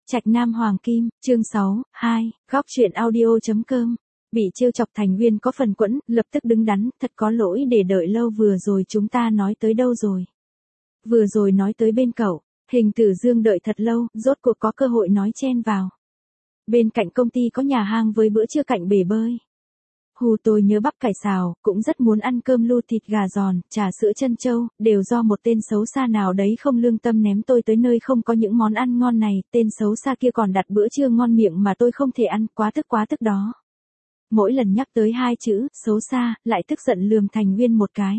Trạch Nam Hoàng Kim, chương 6, 2, góc truyện audio.com. Bị trêu chọc Thành Viên có phần quẫn, lập tức đứng đắn, thật có lỗi để đợi lâu, vừa rồi chúng ta nói tới đâu rồi? Vừa rồi nói tới bên cậu. Hình Tử Dương đợi thật lâu, rốt cuộc có cơ hội nói chen vào. Bên cạnh công ty có nhà hàng với bữa trưa cạnh bể bơi. Hù, tôi nhớ bắp cải xào, cũng rất muốn ăn cơm lu thịt gà giòn, trà sữa trân châu, đều do một tên xấu xa nào đấy không lương tâm ném tôi tới nơi không có những món ăn ngon này, tên xấu xa kia còn đặt bữa trưa ngon miệng mà tôi không thể ăn, quá tức đó. Mỗi lần nhắc tới hai chữ, xấu xa, lại tức giận lườm Thành Viên một cái.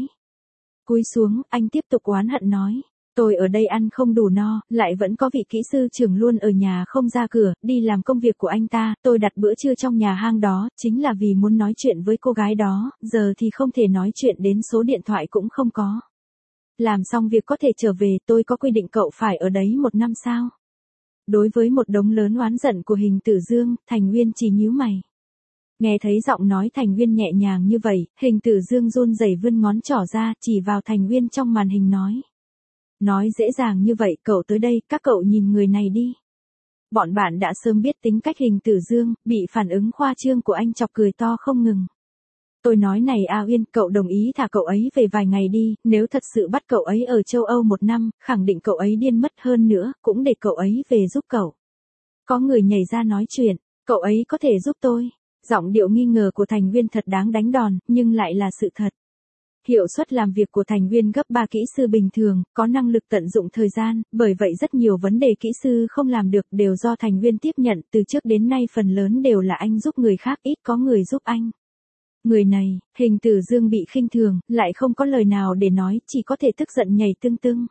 Cúi xuống, anh tiếp tục oán hận nói. Tôi ở đây ăn không đủ no, lại vẫn có vị kỹ sư trưởng luôn ở nhà không ra cửa, đi làm công việc của anh ta, tôi đặt bữa trưa trong nhà hang đó, chính là vì muốn nói chuyện với cô gái đó, giờ thì không thể nói chuyện, đến số điện thoại cũng không có. Làm xong việc có thể trở về, tôi có quy định cậu phải ở đấy 1 năm sao? Đối với một đống lớn oán giận của Hình Tử Dương, Thành Viên chỉ nhíu mày. Nghe thấy giọng nói Thành Viên nhẹ nhàng như vậy, Hình Tử Dương run rẩy vươn ngón trỏ ra, chỉ vào Thành Viên trong màn hình nói. Nói dễ dàng như vậy, cậu tới đây, các cậu nhìn người này đi. Bọn bạn đã sớm biết tính cách Hình Tử Dương, bị phản ứng khoa trương của anh chọc cười to không ngừng. Tôi nói này A Uyên, cậu đồng ý thả cậu ấy về vài ngày đi, nếu thật sự bắt cậu ấy ở châu Âu 1 năm, khẳng định cậu ấy điên mất, hơn nữa, cũng để cậu ấy về giúp cậu. Có người nhảy ra nói chuyện, cậu ấy có thể giúp tôi. Giọng điệu nghi ngờ của Thành Viên thật đáng đánh đòn, nhưng lại là sự thật. Hiệu suất làm việc của Thành Viên gấp 3 kỹ sư bình thường, có năng lực tận dụng thời gian, bởi vậy rất nhiều vấn đề kỹ sư không làm được đều do Thành Viên tiếp nhận, từ trước đến nay phần lớn đều là anh giúp người khác, ít có người giúp anh. Người này, Hình Tử Dương bị khinh thường, lại không có lời nào để nói, chỉ có thể tức giận nhảy tưng tưng.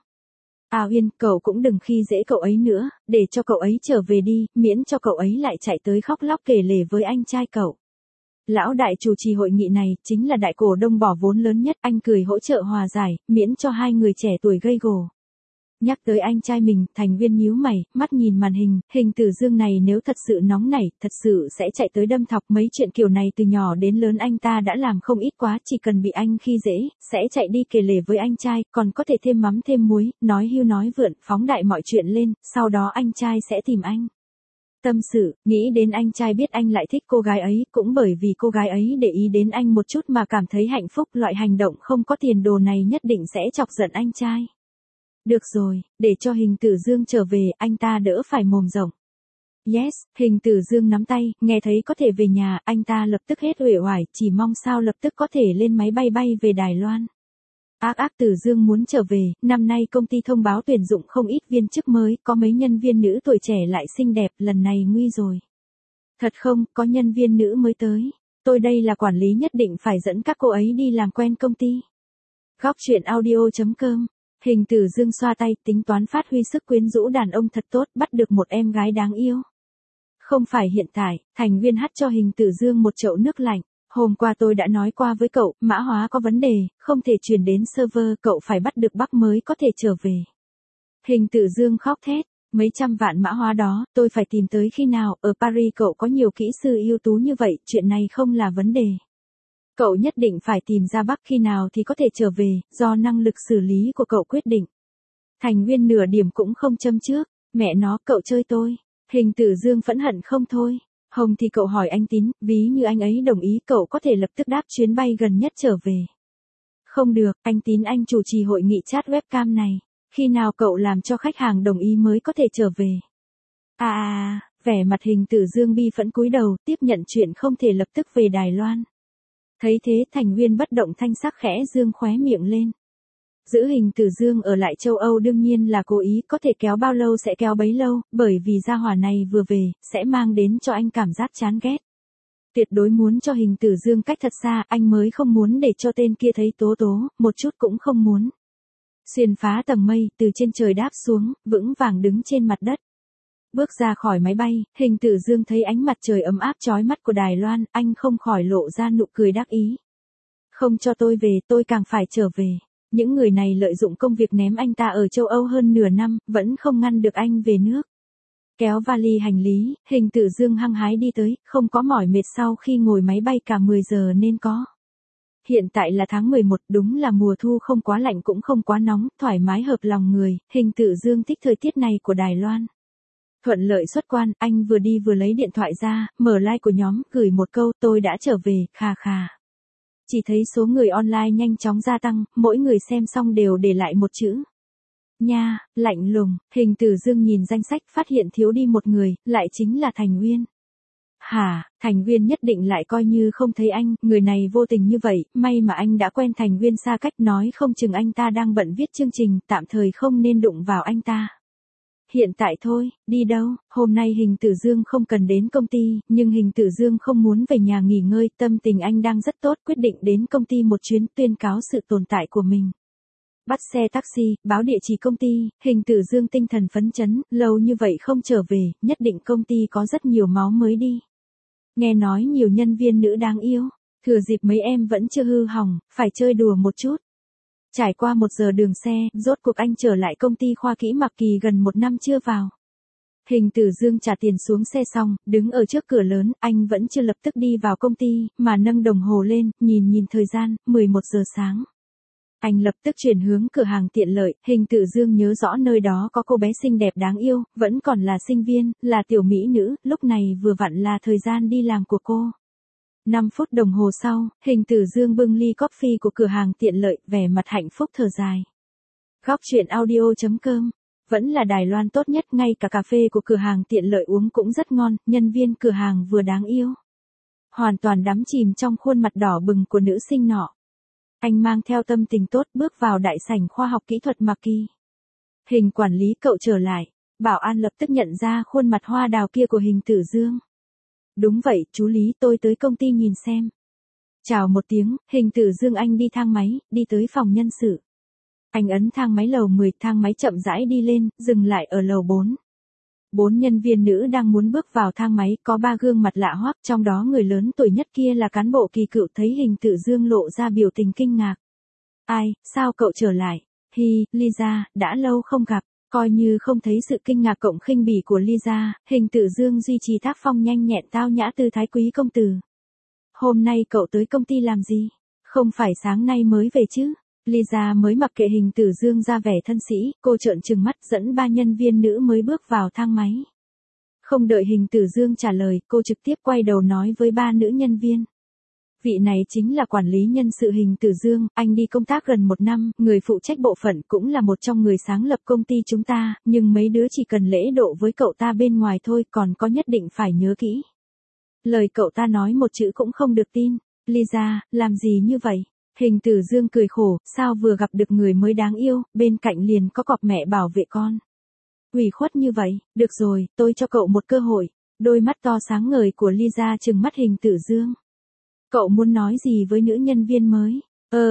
A Uyên, cậu cũng đừng khi dễ cậu ấy nữa, để cho cậu ấy trở về đi, miễn cho cậu ấy lại chạy tới khóc lóc kể lể với anh trai cậu. Lão đại chủ trì hội nghị này, chính là đại cổ đông bỏ vốn lớn nhất, anh cười hỗ trợ hòa giải, miễn cho hai người trẻ tuổi gây gổ. Nhắc tới anh trai mình, Thành Viên nhíu mày, mắt nhìn màn hình, Hình Tử Dương này nếu thật sự nóng nảy, thật sự sẽ chạy tới đâm thọc, mấy chuyện kiểu này từ nhỏ đến lớn anh ta đã làm không ít quá, chỉ cần bị anh khi dễ, sẽ chạy đi kể lể với anh trai, còn có thể thêm mắm thêm muối, nói hưu nói vượn, phóng đại mọi chuyện lên, sau đó anh trai sẽ tìm anh. Tâm sự, nghĩ đến anh trai biết anh lại thích cô gái ấy, cũng bởi vì cô gái ấy để ý đến anh một chút mà cảm thấy hạnh phúc, loại hành động không có tiền đồ này nhất định sẽ chọc giận anh trai. Được rồi, để cho Hình Tử Dương trở về, anh ta đỡ phải mồm rộng. Yes, Hình Tử Dương nắm tay, nghe thấy có thể về nhà, anh ta lập tức hết uể oải, chỉ mong sao lập tức có thể lên máy bay bay về Đài Loan. Ác Tử Dương muốn trở về, năm nay công ty thông báo tuyển dụng không ít viên chức mới, có mấy nhân viên nữ tuổi trẻ lại xinh đẹp, lần này nguy rồi. Thật không, có nhân viên nữ mới tới. Tôi đây là quản lý nhất định phải dẫn các cô ấy đi làm quen công ty. Góc truyện audio.com. Hình Tử Dương xoa tay, tính toán phát huy sức quyến rũ đàn ông thật tốt, bắt được một em gái đáng yêu. Không phải hiện tại, Thành Viên hắt cho Hình Tử Dương một chậu nước lạnh. Hôm qua tôi đã nói qua với cậu, mã hóa có vấn đề, không thể truyền đến server, cậu phải bắt được bug mới có thể trở về. Hình Tử Dương khóc thét, mấy trăm vạn mã hóa đó, tôi phải tìm tới khi nào, ở Paris cậu có nhiều kỹ sư ưu tú như vậy, chuyện này không là vấn đề. Cậu nhất định phải tìm ra bug khi nào thì có thể trở về, do năng lực xử lý của cậu quyết định. Thành Viên nửa điểm cũng không châm trước, mẹ nó, cậu chơi tôi. Hình Tử Dương phẫn hận không thôi. Hồng thì cậu hỏi anh Tín, ví như anh ấy đồng ý cậu có thể lập tức đáp chuyến bay gần nhất trở về. Không được, anh Tín anh chủ trì hội nghị chat webcam này. Khi nào cậu làm cho khách hàng đồng ý mới có thể trở về. Vẻ mặt Hình Tử Dương bi phẫn cúi đầu, tiếp nhận chuyện không thể lập tức về Đài Loan. Thấy thế Thành Viên bất động thanh sắc khẽ dương khóe miệng lên. Giữ Hình Tử Dương ở lại châu Âu đương nhiên là cố ý, có thể kéo bao lâu sẽ kéo bấy lâu, bởi vì gia hỏa này vừa về, sẽ mang đến cho anh cảm giác chán ghét. Tuyệt đối muốn cho Hình Tử Dương cách thật xa, anh mới không muốn để cho tên kia thấy tố, một chút cũng không muốn. Xuyên phá tầng mây, từ trên trời đáp xuống, vững vàng đứng trên mặt đất. Bước ra khỏi máy bay, Hình Tử Dương thấy ánh mặt trời ấm áp chói mắt của Đài Loan, anh không khỏi lộ ra nụ cười đắc ý. Không cho tôi về, tôi càng phải trở về. Những người này lợi dụng công việc ném anh ta ở châu Âu hơn nửa năm, vẫn không ngăn được anh về nước. Kéo vali hành lý, Hình Tử Dương hăng hái đi tới, không có mỏi mệt sau khi ngồi máy bay cả 10 giờ nên có. Hiện tại là tháng 11, đúng là mùa thu, không quá lạnh cũng không quá nóng, thoải mái hợp lòng người, Hình Tử Dương thích thời tiết này của Đài Loan. Thuận lợi xuất quan, anh vừa đi vừa lấy điện thoại ra, mở like của nhóm, gửi một câu tôi đã trở về, khà khà. Chỉ thấy số người online nhanh chóng gia tăng, mỗi người xem xong đều để lại một chữ. Nha, lạnh lùng, Hình Tử Dương nhìn danh sách phát hiện thiếu đi một người, lại chính là Thành Uyên. Hả, Thành Uyên nhất định lại coi như không thấy anh, người này vô tình như vậy, may mà anh đã quen Thành Uyên xa cách, nói không chừng anh ta đang bận viết chương trình, tạm thời không nên đụng vào anh ta. Hiện tại thôi, đi đâu, hôm nay Hình Tử Dương không cần đến công ty, nhưng Hình Tử Dương không muốn về nhà nghỉ ngơi, tâm tình anh đang rất tốt, quyết định đến công ty một chuyến tuyên cáo sự tồn tại của mình. Bắt xe taxi, báo địa chỉ công ty, Hình Tử Dương tinh thần phấn chấn, lâu như vậy không trở về, nhất định công ty có rất nhiều máu mới đi. Nghe nói nhiều nhân viên nữ đáng yêu, thừa dịp mấy em vẫn chưa hư hỏng, phải chơi đùa một chút. Trải qua 1 giờ đường xe, rốt cuộc anh trở lại công ty Khoa Kỹ Mạc Kỳ gần 1 năm chưa vào. Hình Tử Dương trả tiền xuống xe xong, đứng ở trước cửa lớn, anh vẫn chưa lập tức đi vào công ty, mà nâng đồng hồ lên, nhìn thời gian, 11 giờ sáng. Anh lập tức chuyển hướng cửa hàng tiện lợi, Hình Tử Dương nhớ rõ nơi đó có cô bé xinh đẹp đáng yêu, vẫn còn là sinh viên, là tiểu mỹ nữ, lúc này vừa vặn là thời gian đi làm của cô. 5 phút đồng hồ sau, Hình Tử Dương bưng ly coffee của cửa hàng tiện lợi, vẻ mặt hạnh phúc thở dài. Góc chuyện audio.com, vẫn là Đài Loan tốt nhất, ngay cả cà phê của cửa hàng tiện lợi uống cũng rất ngon, nhân viên cửa hàng vừa đáng yêu. Hoàn toàn đắm chìm trong khuôn mặt đỏ bừng của nữ sinh nọ. Anh mang theo tâm tình tốt bước vào đại sảnh khoa học kỹ thuật Mạc Kỳ. Hình quản lý cậu trở lại, bảo an lập tức nhận ra khuôn mặt hoa đào kia của Hình Tử Dương. Đúng vậy, chú Lý, tôi tới công ty nhìn xem. Chào một tiếng, Hình Tử Dương anh đi thang máy, đi tới phòng nhân sự. Anh ấn thang máy lầu 10, thang máy chậm rãi đi lên, dừng lại ở lầu 4. 4 nhân viên nữ đang muốn bước vào thang máy, có 3 gương mặt lạ hoắc, trong đó người lớn tuổi nhất kia là cán bộ Kỳ Cựu, thấy Hình Tử Dương lộ ra biểu tình kinh ngạc. Ai, sao cậu trở lại? Hi, Lisa, đã lâu không gặp. Coi như không thấy sự kinh ngạc cộng khinh bỉ của Lisa, Hình Tử Dương duy trì tác phong nhanh nhẹn tao nhã tư thái quý công tử. Hôm nay cậu tới công ty làm gì? Không phải sáng nay mới về chứ? Lisa mới mặc kệ Hình Tử Dương ra vẻ thân sĩ, cô trợn trừng mắt dẫn 3 nhân viên nữ mới bước vào thang máy. Không đợi Hình Tử Dương trả lời, cô trực tiếp quay đầu nói với 3 nữ nhân viên. Vị này chính là quản lý nhân sự Hình Tử Dương, anh đi công tác gần 1 năm, người phụ trách bộ phận cũng là một trong người sáng lập công ty chúng ta, nhưng mấy đứa chỉ cần lễ độ với cậu ta bên ngoài thôi, còn có nhất định phải nhớ kỹ. Lời cậu ta nói một chữ cũng không được tin. Lisa, làm gì như vậy? Hình Tử Dương cười khổ, sao vừa gặp được người mới đáng yêu, bên cạnh liền có cọp mẹ bảo vệ con. Ủy khuất như vậy, được rồi, tôi cho cậu một cơ hội. Đôi mắt to sáng ngời của Lisa trừng mắt Hình Tử Dương. Cậu muốn nói gì với nữ nhân viên mới?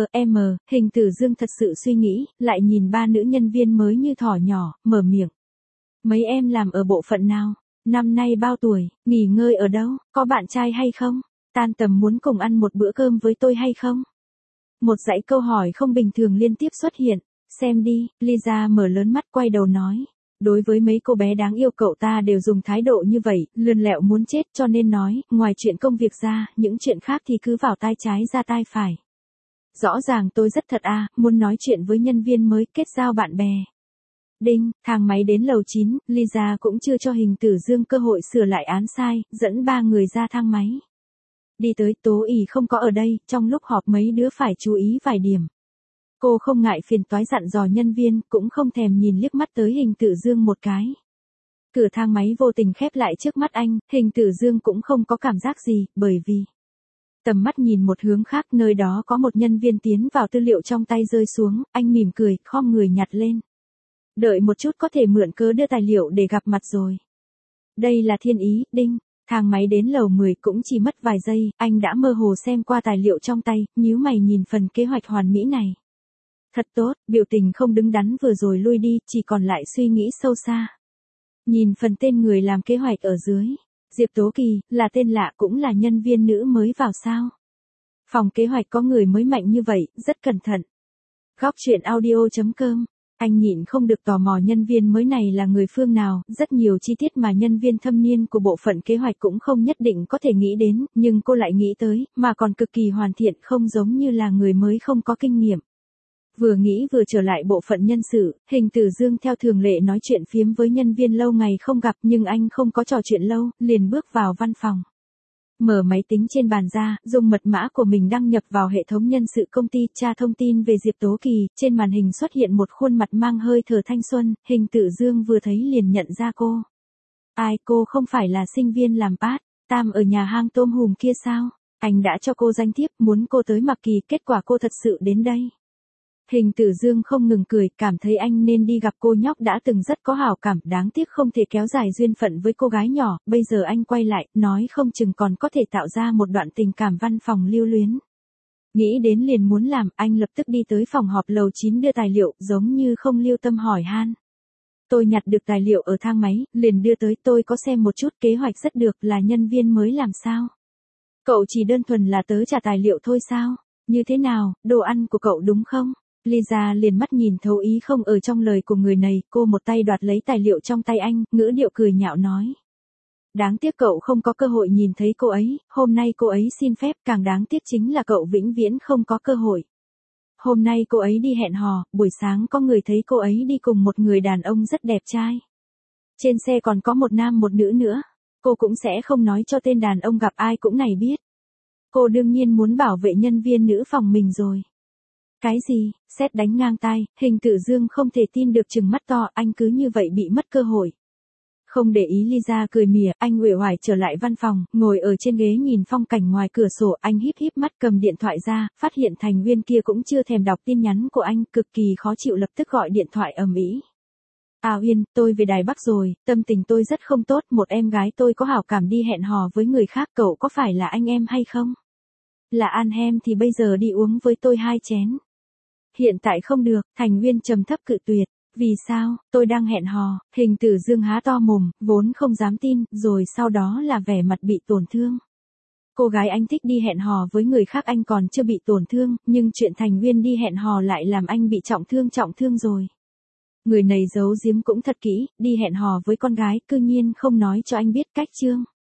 Hình Tử Dương thật sự suy nghĩ, lại nhìn 3 nữ nhân viên mới như thỏ nhỏ, mở miệng. Mấy em làm ở bộ phận nào? Năm nay bao tuổi, nghỉ ngơi ở đâu, có bạn trai hay không? Tan tầm muốn cùng ăn một bữa cơm với tôi hay không? Một dãy câu hỏi không bình thường liên tiếp xuất hiện. Xem đi, Lisa mở lớn mắt quay đầu nói. Đối với mấy cô bé đáng yêu cậu ta đều dùng thái độ như vậy, lươn lẹo muốn chết, cho nên nói, ngoài chuyện công việc ra, những chuyện khác thì cứ vào tai trái ra tai phải. Rõ ràng tôi rất thật muốn nói chuyện với nhân viên mới, kết giao bạn bè. Đinh, thang máy đến lầu 9, Lisa cũng chưa cho Hình Tử Dương cơ hội sửa lại án sai, dẫn 3 người ra thang máy. Đi tới, Tố ỉ không có ở đây, trong lúc họp mấy đứa phải chú ý vài điểm. Cô không ngại phiền toái dặn dò nhân viên, cũng không thèm nhìn liếc mắt tới Hình Tử Dương một cái. Cửa thang máy vô tình khép lại trước mắt anh, Hình Tử Dương cũng không có cảm giác gì, bởi vì tầm mắt nhìn một hướng khác, nơi đó có một nhân viên tiến vào, tư liệu trong tay rơi xuống, anh mỉm cười, khom người nhặt lên. Đợi một chút, có thể mượn cớ đưa tài liệu để gặp mặt rồi. Đây là thiên ý, đinh. Thang máy đến lầu 10 cũng chỉ mất vài giây, anh đã mơ hồ xem qua tài liệu trong tay, nhíu mày nhìn phần kế hoạch hoàn mỹ này. Thật tốt, biểu tình không đứng đắn vừa rồi lui đi, chỉ còn lại suy nghĩ sâu xa. Nhìn phần tên người làm kế hoạch ở dưới. Diệp Tố Kỳ, là tên lạ, cũng là nhân viên nữ mới vào sao? Phòng kế hoạch có người mới mạnh như vậy, rất cẩn thận. Góc chuyện audio.com, anh nhịn không được tò mò nhân viên mới này là người phương nào, rất nhiều chi tiết mà nhân viên thâm niên của bộ phận kế hoạch cũng không nhất định có thể nghĩ đến, nhưng cô lại nghĩ tới, mà còn cực kỳ hoàn thiện, không giống như là người mới không có kinh nghiệm. Vừa nghĩ vừa trở lại bộ phận nhân sự, Hình Tử Dương theo thường lệ nói chuyện phiếm với nhân viên lâu ngày không gặp nhưng anh không có trò chuyện lâu, liền bước vào văn phòng. Mở máy tính trên bàn ra, dùng mật mã của mình đăng nhập vào hệ thống nhân sự công ty, tra thông tin về Diệp Tố Kỳ, trên màn hình xuất hiện một khuôn mặt mang hơi thở thanh xuân, Hình Tử Dương vừa thấy liền nhận ra cô. Ai, cô không phải là sinh viên làm part-time ở nhà hang tôm hùm kia sao? Anh đã cho cô danh thiếp, muốn cô tới Mạc Kỳ, kết quả cô thật sự đến đây. Hình Tử Dương không ngừng cười, cảm thấy anh nên đi gặp cô nhóc đã từng rất có hảo cảm, đáng tiếc không thể kéo dài duyên phận với cô gái nhỏ, bây giờ anh quay lại, nói không chừng còn có thể tạo ra một đoạn tình cảm văn phòng lưu luyến. Nghĩ đến liền muốn làm, anh lập tức đi tới phòng họp lầu 9 đưa tài liệu, giống như không lưu tâm hỏi han. Tôi nhặt được tài liệu ở thang máy, liền đưa tới, tôi có xem một chút, kế hoạch rất được, là nhân viên mới làm sao? Cậu chỉ đơn thuần là tớ trả tài liệu thôi sao? Như thế nào, đồ ăn của cậu đúng không? Lisa liền mắt nhìn thấu ý không ở trong lời của người này, cô một tay đoạt lấy tài liệu trong tay anh, ngữ điệu cười nhạo nói. Đáng tiếc cậu không có cơ hội nhìn thấy cô ấy, hôm nay cô ấy xin phép, càng đáng tiếc chính là cậu vĩnh viễn không có cơ hội. Hôm nay cô ấy đi hẹn hò, buổi sáng có người thấy cô ấy đi cùng một người đàn ông rất đẹp trai. Trên xe còn có một nam một nữ nữa, cô cũng sẽ không nói cho tên đàn ông gặp ai cũng này biết. Cô đương nhiên muốn bảo vệ nhân viên nữ phòng mình rồi. Cái gì, sét đánh ngang tai, Hình Tử Dương không thể tin được trừng mắt to, anh cứ như vậy bị mất cơ hội. Không để ý Lisa cười mỉa, anh uể oải trở lại văn phòng, ngồi ở trên ghế nhìn phong cảnh ngoài cửa sổ, anh híp híp mắt cầm điện thoại ra, phát hiện thành viên kia cũng chưa thèm đọc tin nhắn của anh, cực kỳ khó chịu lập tức gọi điện thoại ầm ĩ. Uyên, tôi về Đài Bắc rồi, tâm tình tôi rất không tốt, một em gái tôi có hảo cảm đi hẹn hò với người khác, cậu có phải là anh em hay không? Là ăn hem thì bây giờ đi uống với tôi 2 chén. Hiện tại không được, thành viên trầm thấp cự tuyệt. Vì sao, tôi đang hẹn hò, Hình Tử Dương há to mồm, vốn không dám tin, rồi sau đó là vẻ mặt bị tổn thương. Cô gái anh thích đi hẹn hò với người khác anh còn chưa bị tổn thương, nhưng chuyện thành viên đi hẹn hò lại làm anh bị trọng thương rồi. Người này giấu giếm cũng thật kỹ, đi hẹn hò với con gái, cư nhiên không nói cho anh biết cách chương.